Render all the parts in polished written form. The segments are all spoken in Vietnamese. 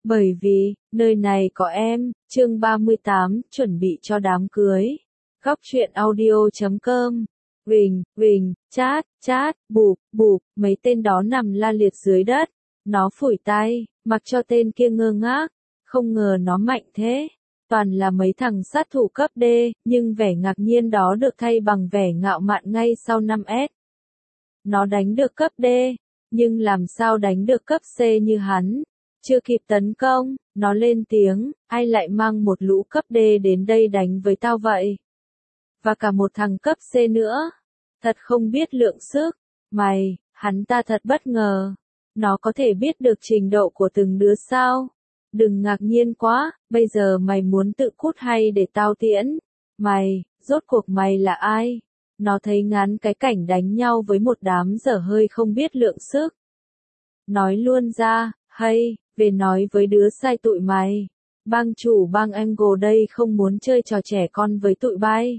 Bởi vì, nơi này có em, chương 38, chuẩn bị cho đám cưới. Góc truyện audio.com. Vình, chát, bụp, mấy tên đó nằm la liệt dưới đất. Nó phủi tay, mặc cho tên kia ngơ ngác. Không ngờ nó mạnh thế. Toàn là mấy thằng sát thủ cấp D, nhưng vẻ ngạc nhiên đó được thay bằng vẻ ngạo mạn ngay sau 5S. Nó đánh được cấp D, nhưng làm sao đánh được cấp C như hắn? Chưa kịp tấn công, nó lên tiếng, ai lại mang một lũ cấp D đến đây đánh với tao vậy? Và cả một thằng cấp C nữa. Thật không biết lượng sức. Mày, hắn ta thật bất ngờ. Nó có thể biết được trình độ của từng đứa sao? Đừng ngạc nhiên quá, bây giờ mày muốn tự cút hay để tao tiễn? Mày, rốt cuộc mày là ai? Nó thấy ngán cái cảnh đánh nhau với một đám dở hơi không biết lượng sức. Nói luôn ra, hay, về nói với đứa sai tụi mày. Bang chủ bang Angle đây không muốn chơi trò trẻ con với tụi bay.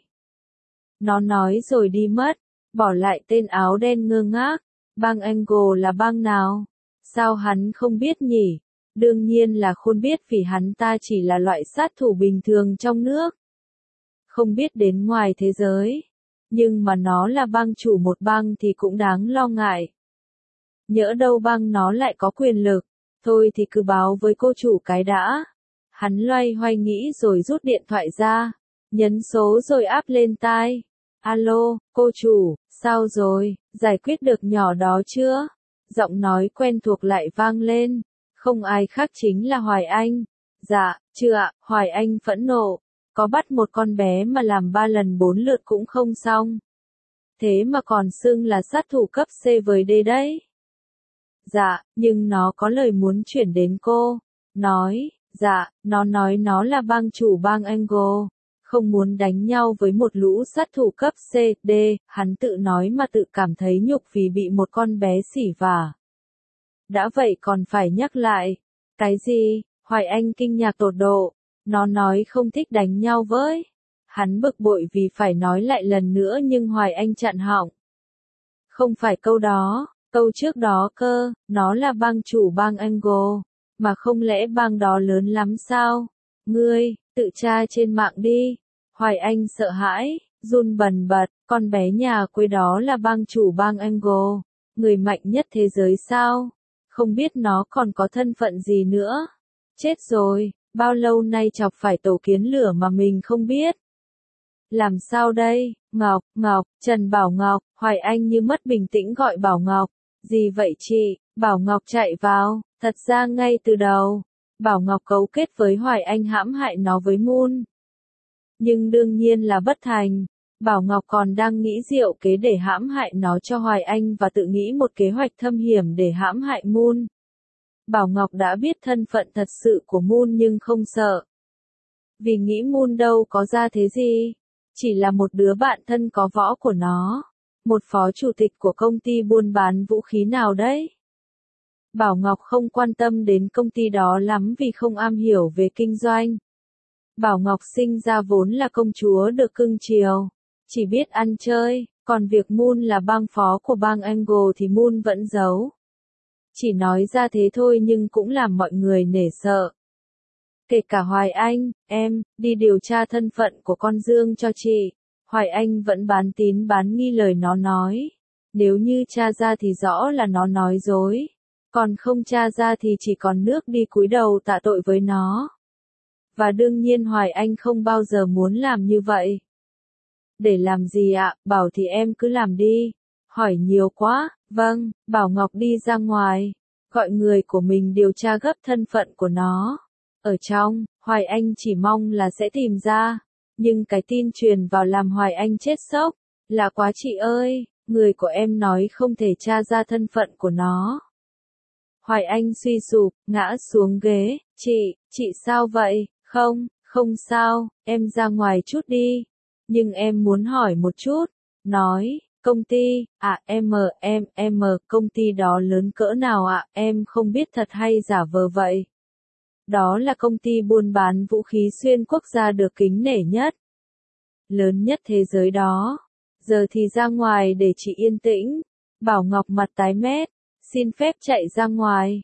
Nó nói rồi đi mất, bỏ lại tên áo đen ngơ ngác. Bang Angle là bang nào? Sao hắn không biết nhỉ? Đương nhiên là khôn biết vì hắn ta chỉ là loại sát thủ bình thường trong nước. Không biết đến ngoài thế giới. Nhưng mà nó là bang chủ một bang thì cũng đáng lo ngại. Nhỡ đâu bang nó lại có quyền lực. Thôi thì cứ báo với cô chủ cái đã. Hắn loay hoay nghĩ rồi rút điện thoại ra. Nhấn số rồi áp lên tai. Alo, cô chủ, sao rồi, giải quyết được nhỏ đó chưa? Giọng nói quen thuộc lại vang lên. Không ai khác chính là Hoài Anh. Dạ, chưa ạ, Hoài Anh phẫn nộ. Có bắt một con bé mà làm 3 lần 4 lượt cũng không xong. Thế mà còn xưng là sát thủ cấp C với D đấy. Dạ, nhưng nó có lời muốn chuyển đến cô. Dạ, nó nói nó là bang chủ bang Angle. Không muốn đánh nhau với một lũ sát thủ cấp C, D, hắn tự nói mà tự cảm thấy nhục vì bị một con bé xỉ vả. Đã vậy còn phải nhắc lại. Cái gì? Hoài Anh kinh ngạc tột độ. Nó nói không thích đánh nhau với. Hắn bực bội vì phải nói lại lần nữa nhưng Hoài Anh chặn họng. Không phải câu đó, câu trước đó cơ, nó là bang chủ bang Angle. Mà không lẽ bang đó lớn lắm sao? Ngươi, tự tra trên mạng đi. Hoài Anh sợ hãi, run bần bật, con bé nhà quê đó là bang chủ bang Angle. Người mạnh nhất thế giới sao? Không biết nó còn có thân phận gì nữa. Chết rồi, bao lâu nay chọc phải tổ kiến lửa mà mình không biết. Làm sao đây? Ngọc, Trần Bảo Ngọc, Hoài Anh như mất bình tĩnh gọi Bảo Ngọc. Gì vậy chị? Bảo Ngọc chạy vào, thật ra ngay từ đầu. Bảo Ngọc cấu kết với Hoài Anh hãm hại nó với Moon. Nhưng đương nhiên là bất thành. Bảo Ngọc còn đang nghĩ diệu kế để hãm hại nó cho Hoài Anh và tự nghĩ một kế hoạch thâm hiểm để hãm hại Moon. Bảo Ngọc đã biết thân phận thật sự của Moon nhưng không sợ. Vì nghĩ Moon đâu có ra thế gì. Chỉ là một đứa bạn thân có võ của nó. Một phó chủ tịch của công ty buôn bán vũ khí nào đấy. Bảo Ngọc không quan tâm đến công ty đó lắm vì không am hiểu về kinh doanh. Bảo Ngọc sinh ra vốn là công chúa được cưng chiều. Chỉ biết ăn chơi, còn việc Moon là bang phó của bang Angle thì Moon vẫn giấu. Chỉ nói ra thế thôi nhưng cũng làm mọi người nể sợ. Kể cả Hoài Anh, em, đi điều tra thân phận của con Dương cho chị. Hoài Anh vẫn bán tín bán nghi lời nó nói. Nếu như tra ra thì rõ là nó nói dối. Còn không tra ra thì chỉ còn nước đi cúi đầu tạ tội với nó. Và đương nhiên Hoài Anh không bao giờ muốn làm như vậy. Để làm gì ạ? Bảo thì em cứ làm đi. Hỏi nhiều quá. Vâng, Bảo Ngọc đi ra ngoài. Gọi người của mình điều tra gấp thân phận của nó. Ở trong, Hoài Anh chỉ mong là sẽ tìm ra. Nhưng cái tin truyền vào làm Hoài Anh chết sốc. Là quá chị ơi, người của em nói không thể tra ra thân phận của nó. Hoài Anh suy sụp, ngã xuống ghế. Chị sao vậy? Không sao, em ra ngoài chút đi. Nhưng em muốn hỏi một chút. Nói, công ty, công ty đó lớn cỡ nào ạ? Em không biết thật hay giả vờ vậy. Đó là công ty buôn bán vũ khí xuyên quốc gia được kính nể nhất. Lớn nhất thế giới đó. Giờ thì ra ngoài để chị yên tĩnh. Bảo Ngọc mặt tái mét. Xin phép chạy ra ngoài.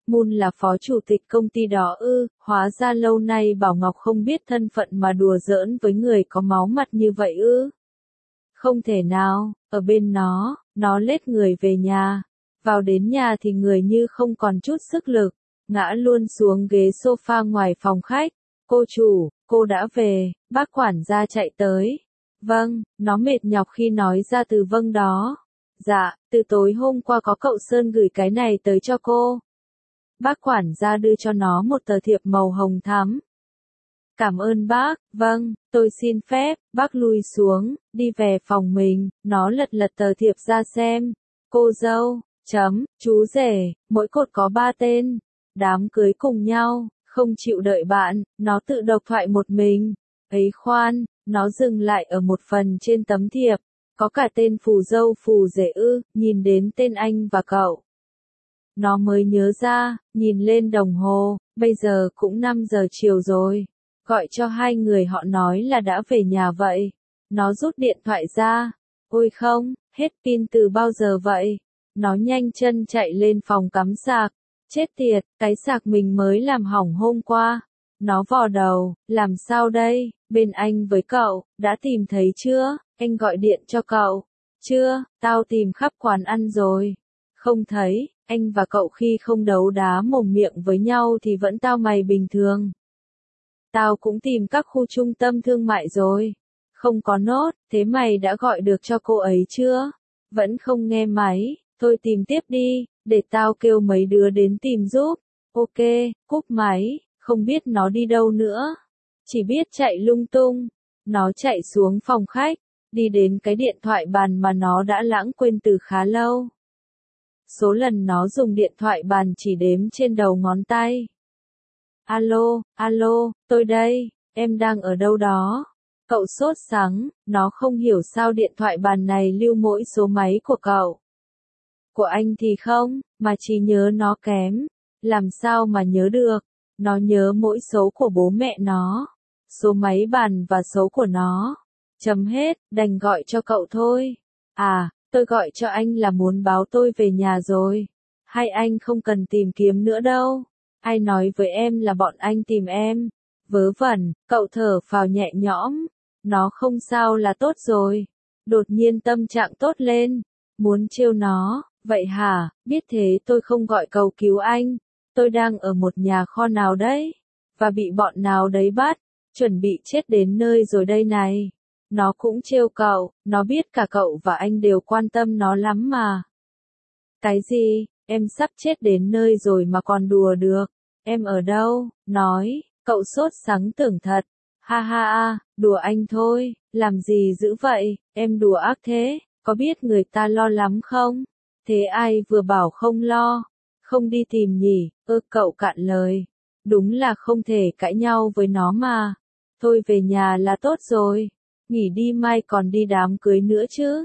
Moon là phó chủ tịch công ty đó ư, hóa ra lâu nay Bảo Ngọc không biết thân phận mà đùa giỡn với người có máu mặt như vậy ư. Không thể nào, ở bên nó lết người về nhà. Vào đến nhà thì người như không còn chút sức lực, ngã luôn xuống ghế sofa ngoài phòng khách. Cô chủ, cô đã về, bác quản gia chạy tới. Vâng, nó mệt nhọc khi nói ra từ vâng đó. Dạ, từ tối hôm qua có cậu Sơn gửi cái này tới cho cô. Bác quản gia đưa cho nó một tờ thiệp màu hồng thắm. Cảm ơn bác, vâng, tôi xin phép, bác lui xuống, đi về phòng mình, nó lật lật tờ thiệp ra xem. Cô dâu, chú rể, mỗi cột có 3 tên. Đám cưới cùng nhau, không chịu đợi bạn, nó tự độc thoại một mình. Ấy khoan, nó dừng lại ở một phần trên tấm thiệp. Có cả tên phù dâu phù rể ư, nhìn đến tên anh và cậu. Nó mới nhớ ra, nhìn lên đồng hồ, bây giờ cũng 5 giờ chiều rồi. Gọi cho hai người họ nói là đã về nhà vậy. Nó rút điện thoại ra. Ôi không, hết pin từ bao giờ vậy? Nó nhanh chân chạy lên phòng cắm sạc. Chết tiệt, cái sạc mình mới làm hỏng hôm qua. Nó vò đầu, làm sao đây? Bên anh với cậu, đã tìm thấy chưa? Anh gọi điện cho cậu. Chưa, tao tìm khắp quán ăn rồi. Không thấy, anh và cậu khi không đấu đá mồm miệng với nhau thì vẫn tao mày bình thường. Tao cũng tìm các khu trung tâm thương mại rồi. Không có nốt, thế mày đã gọi được cho cô ấy chưa? Vẫn không nghe máy, thôi tìm tiếp đi, để tao kêu mấy đứa đến tìm giúp. Ok, cúp máy, không biết nó đi đâu nữa. Chỉ biết chạy lung tung. Nó chạy xuống phòng khách, đi đến cái điện thoại bàn mà nó đã lãng quên từ khá lâu. Số lần nó dùng điện thoại bàn chỉ đếm trên đầu ngón tay. Alo, tôi đây, em đang ở đâu đó? Cậu sốt sắng, nó không hiểu sao điện thoại bàn này lưu mỗi số máy của cậu. Của anh thì không, mà chỉ nhớ nó kém. Làm sao mà nhớ được? Nó nhớ mỗi số của bố mẹ nó, số máy bàn và số của nó. Chấm hết, đành gọi cho cậu thôi. À, tôi gọi cho anh là muốn báo tôi về nhà rồi. Hay anh không cần tìm kiếm nữa đâu. Ai nói với em là bọn anh tìm em? Vớ vẩn, cậu thở phào nhẹ nhõm. Nó không sao là tốt rồi. Đột nhiên tâm trạng tốt lên. Muốn trêu nó, vậy hả, biết thế tôi không gọi cầu cứu anh. Tôi đang ở một nhà kho nào đấy. Và bị bọn nào đấy bắt. Chuẩn bị chết đến nơi rồi đây này. Nó cũng trêu cậu, nó biết cả cậu và anh đều quan tâm nó lắm mà. Cái gì, em sắp chết đến nơi rồi mà còn đùa được. Em ở đâu, nói, cậu sốt sắng tưởng thật. Ha ha, đùa anh thôi, làm gì dữ vậy, em đùa ác thế, có biết người ta lo lắm không? Thế ai vừa bảo không lo, không đi tìm nhỉ, cậu cạn lời. Đúng là không thể cãi nhau với nó mà. Thôi về nhà là tốt rồi. Nghỉ đi mai còn đi đám cưới nữa chứ.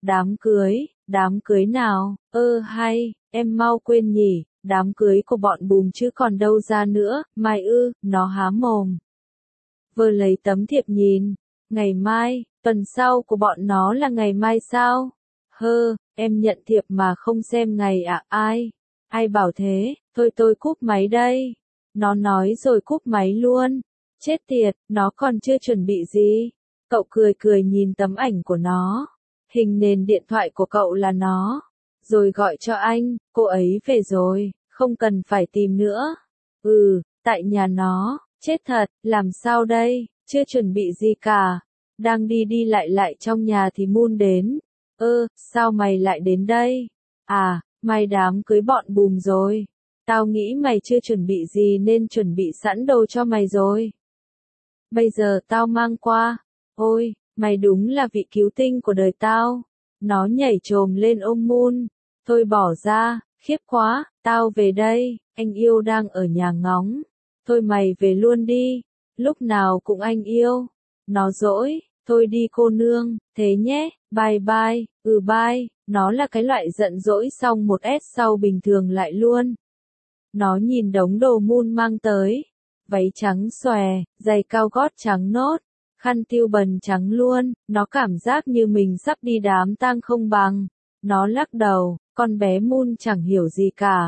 Đám cưới nào? Hay, em mau quên nhỉ, đám cưới của bọn Bùm chứ còn đâu ra nữa, mai nó há mồm. Vừa lấy tấm thiệp nhìn, ngày mai, tuần sau của bọn nó là ngày mai sao? Em nhận thiệp mà không xem ngày à, ai bảo thế, thôi tôi cúp máy đây. Nó nói rồi cúp máy luôn. Chết tiệt, nó còn chưa chuẩn bị gì. Cậu cười nhìn tấm ảnh của nó. Hình nền điện thoại của cậu là nó. Rồi gọi cho anh, cô ấy về rồi, không cần phải tìm nữa. Tại nhà nó, chết thật, làm sao đây, chưa chuẩn bị gì cả. Đang đi lại trong nhà thì Moon đến. Sao mày lại đến đây? À, mày đám cưới bọn Bùm rồi. Tao nghĩ mày chưa chuẩn bị gì nên chuẩn bị sẵn đồ cho mày rồi. Bây giờ tao mang qua. Ôi, mày đúng là vị cứu tinh của đời tao. Nó nhảy chồm lên ôm Moon. Thôi bỏ ra, khiếp quá, tao về đây, anh yêu đang ở nhà ngóng. Thôi mày về luôn đi, lúc nào cũng anh yêu. Nó dỗi, thôi đi cô nương, thế nhé, bye bye, bye. Nó là cái loại giận dỗi xong một S sau bình thường lại luôn. Nó nhìn đống đồ Moon mang tới. Váy trắng xòe, giày cao gót trắng nốt, khăn tiêu bần trắng luôn, nó cảm giác như mình sắp đi đám tang không bằng. Nó lắc đầu, con bé Moon chẳng hiểu gì cả.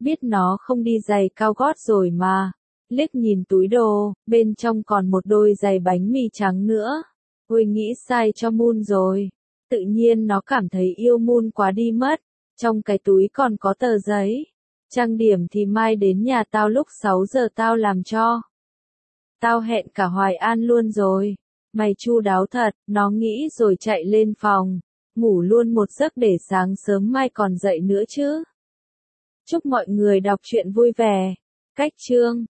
biết nó không đi giày cao gót rồi mà. Liếc nhìn túi đồ, bên trong còn một đôi giày bánh mì trắng nữa. Ôi nghĩ sai cho Moon rồi. Tự nhiên nó cảm thấy yêu Moon quá đi mất. Trong cái túi còn có tờ giấy. Trang điểm thì mai đến nhà tao lúc 6 giờ tao làm cho. Tao hẹn cả Hoài An luôn rồi. Mày chu đáo thật, nó nghĩ rồi chạy lên phòng. Ngủ luôn một giấc để sáng sớm mai còn dậy nữa chứ. Chúc mọi người đọc truyện vui vẻ. Cách chương